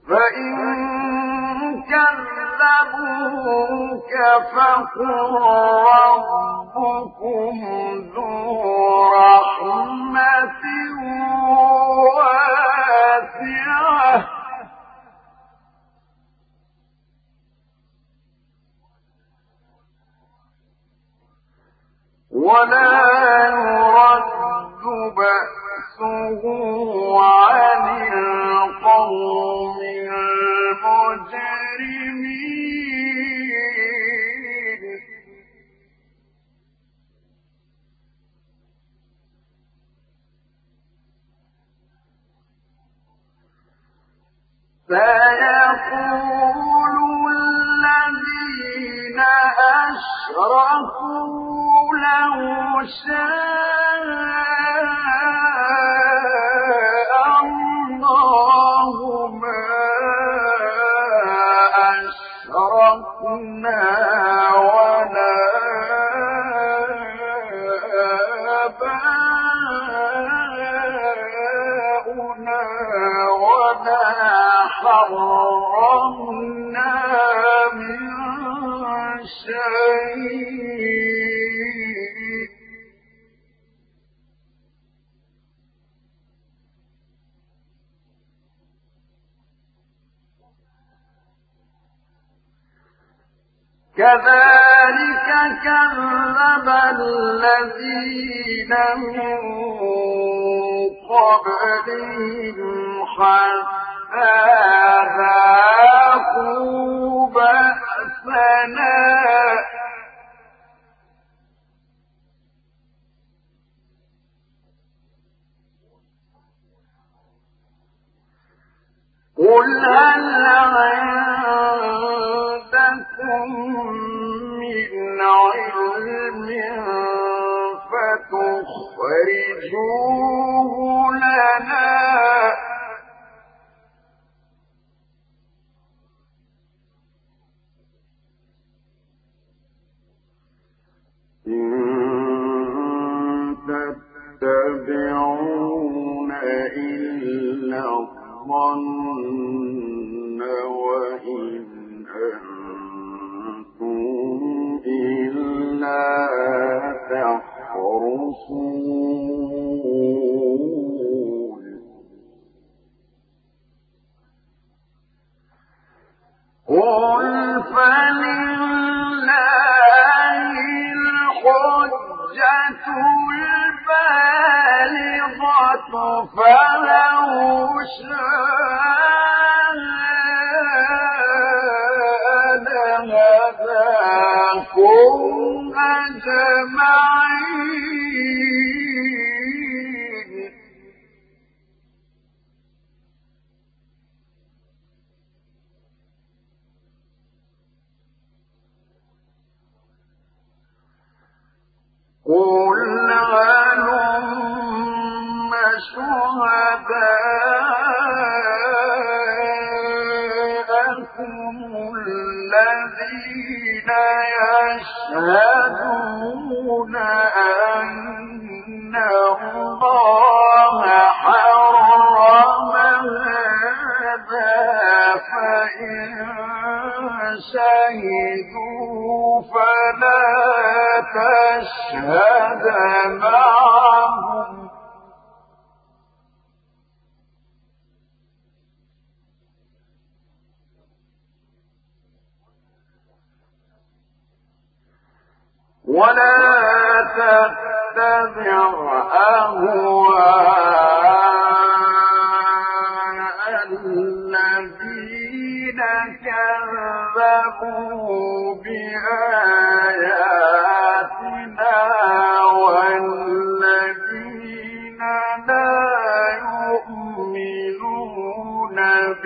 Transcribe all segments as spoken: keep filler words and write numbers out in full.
فإن كذبوك فقل ربكم ذو رحمة واسعة ولا يرد بأسه عن القوم المجرمين سيقول الذين أشركوا لو شاء الله ما أشركنا ولا آباؤنا ولا حرمنا من شيء كذلك كذب الذين من قبلهم حتى ذاقوا بأسنا قل هل عندكم من علم فتخرجوه لنا إن تتبعون إلا الظن وإن أنتم إلا تخرصون قل فلله الحجة البالغة فلو شاء لهداكم أجمعين قل هلم شهداءكم الذين يشهدون أن الله حرم هذا فإن شهدوا فلا تشهد معهم ولا تتبع أهواء الذين كذبوا بآياتنا والذين لا يؤمنون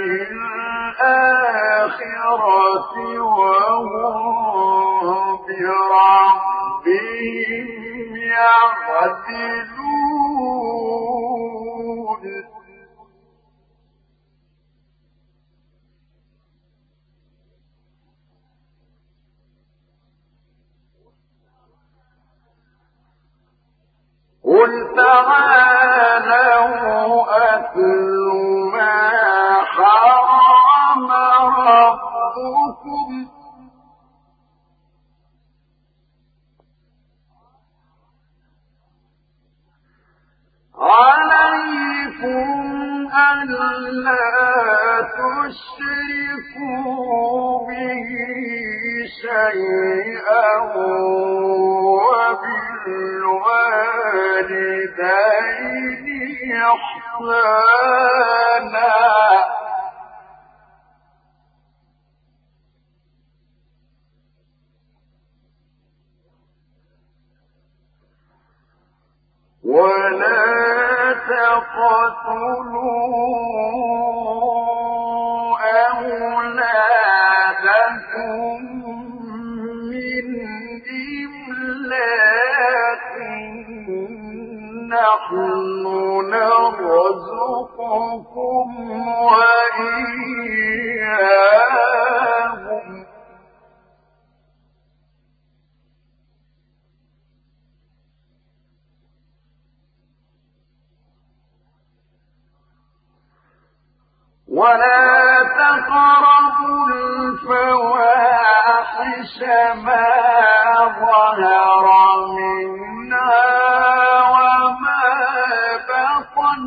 بالآخرة وهم بربهم يعدلون قل تعالوا أتل ما حرم ألا تشركوا به شيئا وبالوالدين إحسانا ولا تقتلوا أولادكم من إملاق نحن نرزقكم وإياهم ولا تقربوا الفواحش ما ظهر منها وما بطن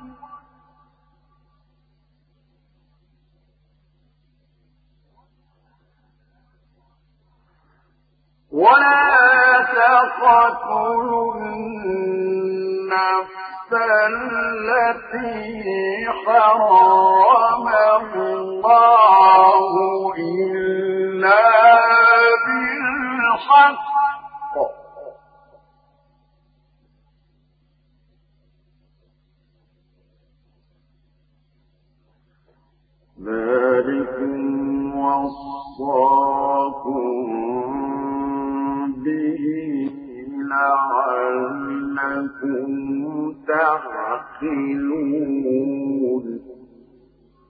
ولا تقتلوا النفس التي حرم الله إلا بالحق ذلكم وصاكم به لعلكم تعقلون